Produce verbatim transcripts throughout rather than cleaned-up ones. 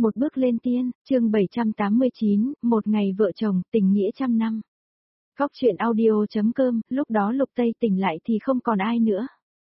Một bước lên tiên, chương bảy trăm tám mươi chín, một ngày vợ chồng, tình nghĩa trăm năm. Góc truyện audio.com, lúc đó Lục Tây tỉnh lại thì không còn ai nữa.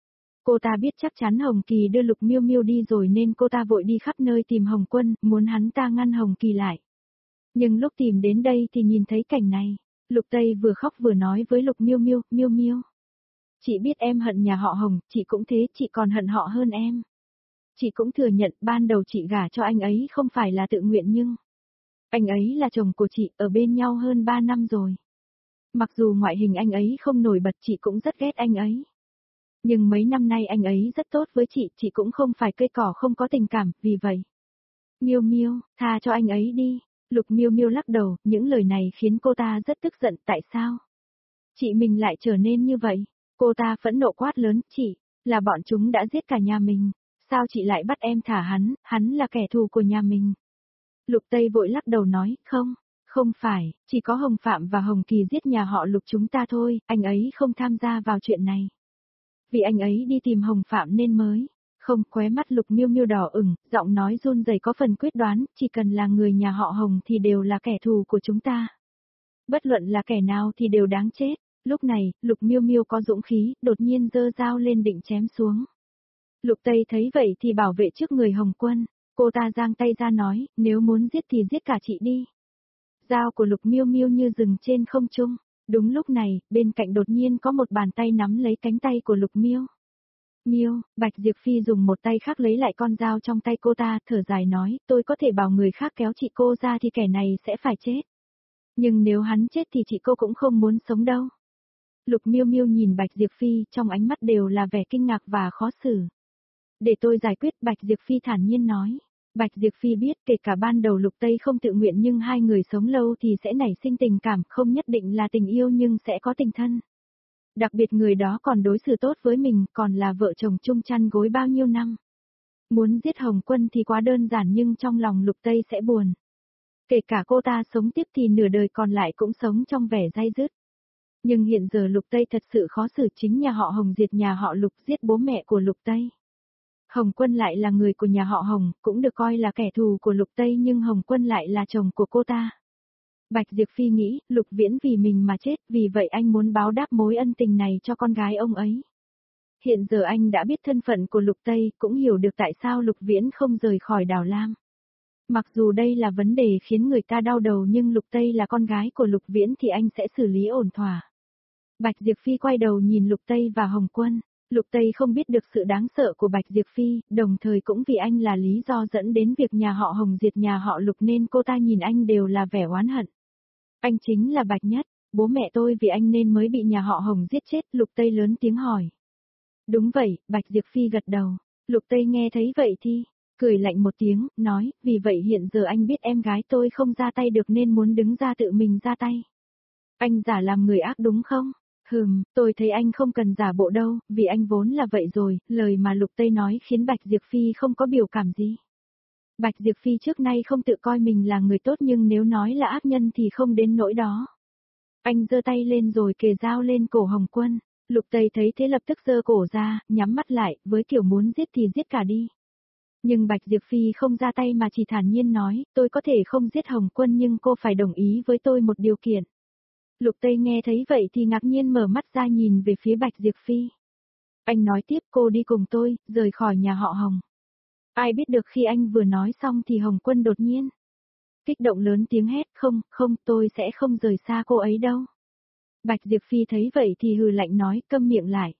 Cô ta biết chắc chắn Hồng Kỳ đưa Lục Miêu Miêu đi rồi nên cô ta vội đi khắp nơi tìm Hồng Quân, muốn hắn ta ngăn Hồng Kỳ lại. Nhưng lúc tìm đến đây thì nhìn thấy cảnh này, Lục Tây vừa khóc vừa nói với Lục Miêu Miêu, Miêu Miêu. Chị biết em hận nhà họ Hồng, chị cũng thế, chị còn hận họ hơn em. Chị cũng thừa nhận ban đầu chị gả cho anh ấy không phải là tự nguyện nhưng anh ấy là chồng của chị, ở bên nhau hơn ba năm rồi. Mặc dù ngoại hình anh ấy không nổi bật, chị cũng rất ghét anh ấy. Nhưng mấy năm nay anh ấy rất tốt với chị, chị cũng không phải cây cỏ không có tình cảm, vì vậy. Miêu Miêu, tha cho anh ấy đi. Lục Miêu Miêu lắc đầu, những lời này khiến cô ta rất tức giận, tại sao? Chị mình lại trở nên như vậy. Cô ta phẫn nộ quát lớn, chị, là bọn chúng đã giết cả nhà mình. Sao chị lại bắt em thả hắn, hắn là kẻ thù của nhà mình. Lục Tây vội lắc đầu nói, không, không phải, chỉ có Hồng Phạm và Hồng Kỳ giết nhà họ Lục chúng ta thôi, anh ấy không tham gia vào chuyện này. Vì anh ấy đi tìm Hồng Phạm nên mới, không, khóe mắt Lục Miêu Miêu đỏ ửng, giọng nói run rẩy có phần quyết đoán, chỉ cần là người nhà họ Hồng thì đều là kẻ thù của chúng ta. Bất luận là kẻ nào thì đều đáng chết. Lúc này, Lục Miêu Miêu có dũng khí, đột nhiên giơ dao lên định chém xuống. Lục Tây thấy vậy thì bảo vệ trước người Hồng Quân, cô ta giang tay ra nói, nếu muốn giết thì giết cả chị đi. Dao của Lục Miêu Miêu như dừng trên không trung. Đúng lúc này, bên cạnh đột nhiên có một bàn tay nắm lấy cánh tay của Lục Miêu. Miêu, Bạch Diệp Phi dùng một tay khác lấy lại con dao trong tay cô ta, thở dài nói, tôi có thể bảo người khác kéo chị cô ra thì kẻ này sẽ phải chết. Nhưng nếu hắn chết thì chị cô cũng không muốn sống đâu. Lục Miêu Miêu nhìn Bạch Diệp Phi, trong ánh mắt đều là vẻ kinh ngạc và khó xử. Để tôi giải quyết, Bạch Diệp Phi thản nhiên nói. Bạch Diệp Phi biết kể cả ban đầu Lục Tây không tự nguyện nhưng hai người sống lâu thì sẽ nảy sinh tình cảm, không nhất định là tình yêu nhưng sẽ có tình thân. Đặc biệt người đó còn đối xử tốt với mình, còn là vợ chồng chung chăn gối bao nhiêu năm. Muốn giết Hồng Quân thì quá đơn giản nhưng trong lòng Lục Tây sẽ buồn. Kể cả cô ta sống tiếp thì nửa đời còn lại cũng sống trong vẻ day dứt. Nhưng hiện giờ Lục Tây thật sự khó xử, chính nhà họ Hồng diệt nhà họ Lục, giết bố mẹ của Lục Tây. Hồng Quân lại là người của nhà họ Hồng, cũng được coi là kẻ thù của Lục Tây nhưng Hồng Quân lại là chồng của cô ta. Bạch Diệp Phi nghĩ, Lục Viễn vì mình mà chết, vì vậy anh muốn báo đáp mối ân tình này cho con gái ông ấy. Hiện giờ anh đã biết thân phận của Lục Tây, cũng hiểu được tại sao Lục Viễn không rời khỏi đảo Lam. Mặc dù đây là vấn đề khiến người ta đau đầu nhưng Lục Tây là con gái của Lục Viễn thì anh sẽ xử lý ổn thỏa. Bạch Diệp Phi quay đầu nhìn Lục Tây và Hồng Quân. Lục Tây không biết được sự đáng sợ của Bạch Diệp Phi, đồng thời cũng vì anh là lý do dẫn đến việc nhà họ Hồng diệt nhà họ Lục nên cô ta nhìn anh đều là vẻ oán hận. Anh chính là Bạch Nhất, bố mẹ tôi vì anh nên mới bị nhà họ Hồng giết chết, Lục Tây lớn tiếng hỏi. Đúng vậy, Bạch Diệp Phi gật đầu. Lục Tây nghe thấy vậy thì cười lạnh một tiếng, nói, vì vậy hiện giờ anh biết em gái tôi không ra tay được nên muốn đứng ra tự mình ra tay. Anh giả làm người ác đúng không? Hừm, tôi thấy anh không cần giả bộ đâu, vì anh vốn là vậy rồi, lời mà Lục Tây nói khiến Bạch Diệp Phi không có biểu cảm gì. Bạch Diệp Phi trước nay không tự coi mình là người tốt nhưng nếu nói là ác nhân thì không đến nỗi đó. Anh giơ tay lên rồi kề dao lên cổ Hồng Quân, Lục Tây thấy thế lập tức giơ cổ ra, nhắm mắt lại, với kiểu muốn giết thì giết cả đi. Nhưng Bạch Diệp Phi không ra tay mà chỉ thản nhiên nói, tôi có thể không giết Hồng Quân nhưng cô phải đồng ý với tôi một điều kiện. Lục Tây nghe thấy vậy thì ngạc nhiên mở mắt ra nhìn về phía Bạch Diệp Phi. Anh nói tiếp, cô đi cùng tôi, rời khỏi nhà họ Hồng. Ai biết được khi anh vừa nói xong thì Hồng Quân đột nhiên kích động lớn tiếng hét, không, không, tôi sẽ không rời xa cô ấy đâu. Bạch Diệp Phi thấy vậy thì hừ lạnh nói, câm miệng lại.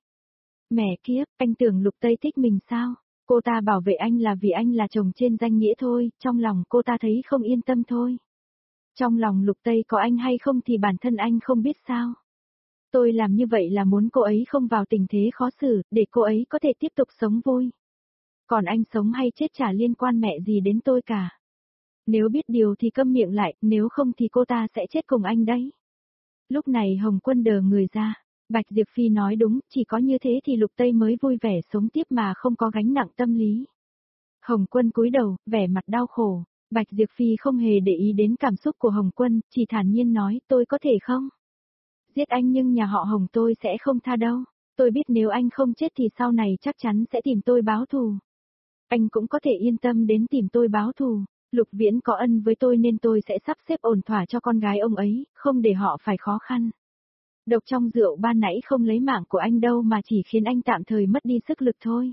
Mẹ kiếp, anh tưởng Lục Tây thích mình sao? Cô ta bảo vệ anh là vì anh là chồng trên danh nghĩa thôi, trong lòng cô ta thấy không yên tâm thôi. Trong lòng Lục Tây có anh hay không thì bản thân anh không biết sao. Tôi làm như vậy là muốn cô ấy không vào tình thế khó xử, để cô ấy có thể tiếp tục sống vui. Còn anh sống hay chết chả liên quan mẹ gì đến tôi cả. Nếu biết điều thì câm miệng lại, nếu không thì cô ta sẽ chết cùng anh đấy. Lúc này Hồng Quân đờ người ra. Bạch Diệp Phi nói đúng, chỉ có như thế thì Lục Tây mới vui vẻ sống tiếp mà không có gánh nặng tâm lý. Hồng Quân cúi đầu, vẻ mặt đau khổ. Bạch Diệp Phi không hề để ý đến cảm xúc của Hồng Quân, chỉ thản nhiên nói, tôi có thể không? Giết anh nhưng nhà họ Hồng tôi sẽ không tha đâu. Tôi biết nếu anh không chết thì sau này chắc chắn sẽ tìm tôi báo thù. Anh cũng có thể yên tâm đến tìm tôi báo thù. Lục Viễn có ân với tôi nên tôi sẽ sắp xếp ổn thỏa cho con gái ông ấy, không để họ phải khó khăn. Độc trong rượu ban nãy không lấy mạng của anh đâu mà chỉ khiến anh tạm thời mất đi sức lực thôi.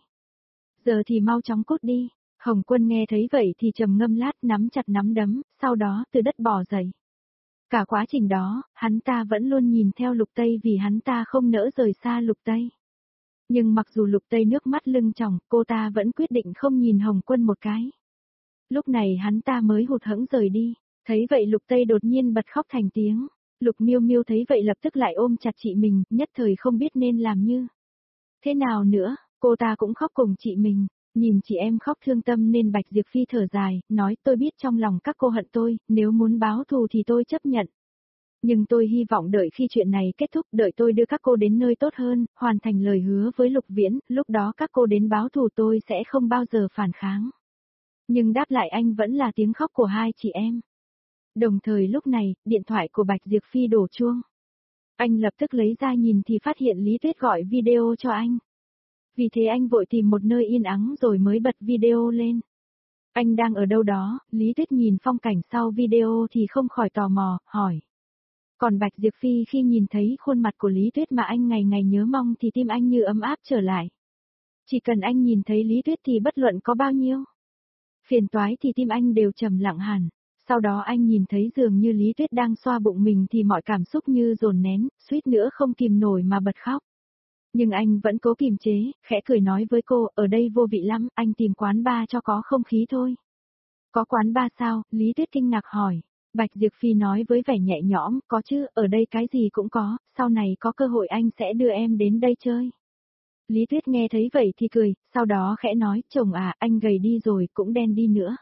Giờ thì mau chóng cút đi. Hồng Quân nghe thấy vậy thì trầm ngâm lát, nắm chặt nắm đấm, sau đó từ đất bò dậy. Cả quá trình đó, hắn ta vẫn luôn nhìn theo Lục Tây vì hắn ta không nỡ rời xa Lục Tây. Nhưng mặc dù Lục Tây nước mắt lưng tròng, cô ta vẫn quyết định không nhìn Hồng Quân một cái. Lúc này hắn ta mới hụt hẫng rời đi, thấy vậy Lục Tây đột nhiên bật khóc thành tiếng. Lục Miêu Miêu thấy vậy lập tức lại ôm chặt chị mình, nhất thời không biết nên làm như thế nào nữa, cô ta cũng khóc cùng chị mình. Nhìn chị em khóc thương tâm nên Bạch Diệp Phi thở dài, nói tôi biết trong lòng các cô hận tôi, nếu muốn báo thù thì tôi chấp nhận. Nhưng tôi hy vọng đợi khi chuyện này kết thúc, đợi tôi đưa các cô đến nơi tốt hơn, hoàn thành lời hứa với Lục Viễn, lúc đó các cô đến báo thù tôi sẽ không bao giờ phản kháng. Nhưng đáp lại anh vẫn là tiếng khóc của hai chị em. Đồng thời lúc này, điện thoại của Bạch Diệp Phi đổ chuông. Anh lập tức lấy ra nhìn thì phát hiện Lý Tuyết gọi video cho anh. Vì thế anh vội tìm một nơi yên ắng rồi mới bật video lên. Anh đang ở đâu đó, Lý Tuyết nhìn phong cảnh sau video thì không khỏi tò mò, hỏi. Còn Bạch Diệp Phi khi nhìn thấy khuôn mặt của Lý Tuyết mà anh ngày ngày nhớ mong thì tim anh như ấm áp trở lại. Chỉ cần anh nhìn thấy Lý Tuyết thì bất luận có bao nhiêu phiền toái thì tim anh đều trầm lặng hẳn. Sau đó anh nhìn thấy dường như Lý Tuyết đang xoa bụng mình thì mọi cảm xúc như dồn nén, suýt nữa không kìm nổi mà bật khóc. Nhưng anh vẫn cố kiềm chế, khẽ cười nói với cô, ở đây vô vị lắm, anh tìm quán bar cho có không khí thôi. Có quán bar sao? Lý Tuyết kinh ngạc hỏi. Bạch Diệp Phi nói với vẻ nhẹ nhõm, có chứ, ở đây cái gì cũng có, sau này có cơ hội anh sẽ đưa em đến đây chơi. Lý Tuyết nghe thấy vậy thì cười, sau đó khẽ nói, chồng à, anh gầy đi rồi, cũng đen đi nữa.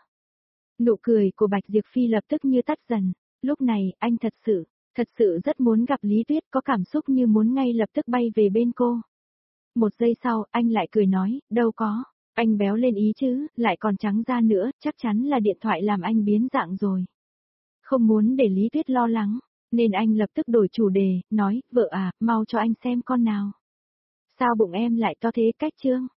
Nụ cười của Bạch Diệp Phi lập tức như tắt dần, lúc này, anh thật sự, thật sự rất muốn gặp Lý Tuyết, có cảm xúc như muốn ngay lập tức bay về bên cô. Một giây sau, anh lại cười nói, đâu có, anh béo lên ý chứ, lại còn trắng da nữa, chắc chắn là điện thoại làm anh biến dạng rồi. Không muốn để Lý Tuyết lo lắng, nên anh lập tức đổi chủ đề, nói, vợ à, mau cho anh xem con nào. Sao bụng em lại to thế cách trương?